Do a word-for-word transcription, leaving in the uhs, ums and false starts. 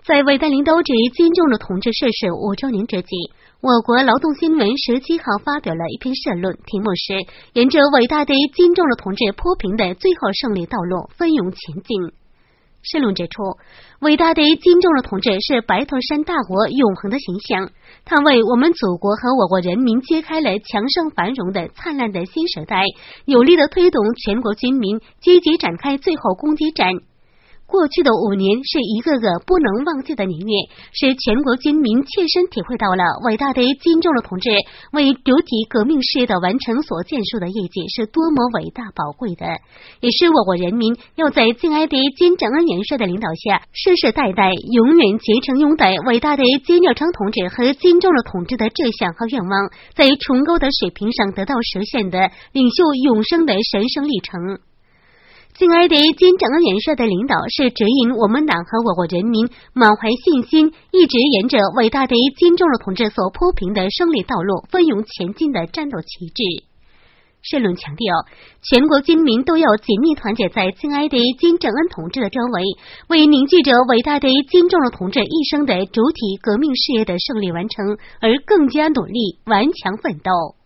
在伟大领导者金正日同志逝世五周年之际，我国劳动新闻十七号发表了一篇社论，题目是沿着伟大的金正日同志铺平的最后胜利道路奋勇前进。社论指出，伟大的金正日同志是白头山大国永恒的形象，他为我们祖国和我国人民揭开了强盛繁荣的灿烂的新时代，有力的推动全国军民积极展开最后攻击战。过去的五年是一个个不能忘记的年月，使全国军民切身体会到了伟大的金正日同志为主体革命事业的完成所建树的业绩是多么伟大宝贵的，也是我国人民要在敬爱的金正恩元帅的领导下，世世代代永远竭诚拥戴伟大的金日成同志和金正日同志的志向和愿望，在崇高的水平上得到实现的领袖永生的神圣历程。敬爱的金正恩元帅的领导是指引我们党和我国人民满怀信心，一直沿着伟大的金正日同志所铺平的胜利道路奋勇前进的战斗旗帜。社论强调，全国军民都要紧密团结在敬爱的金正恩同志的周围，为凝聚着伟大的金正日同志一生的主体革命事业的胜利完成而更加努力顽强奋斗。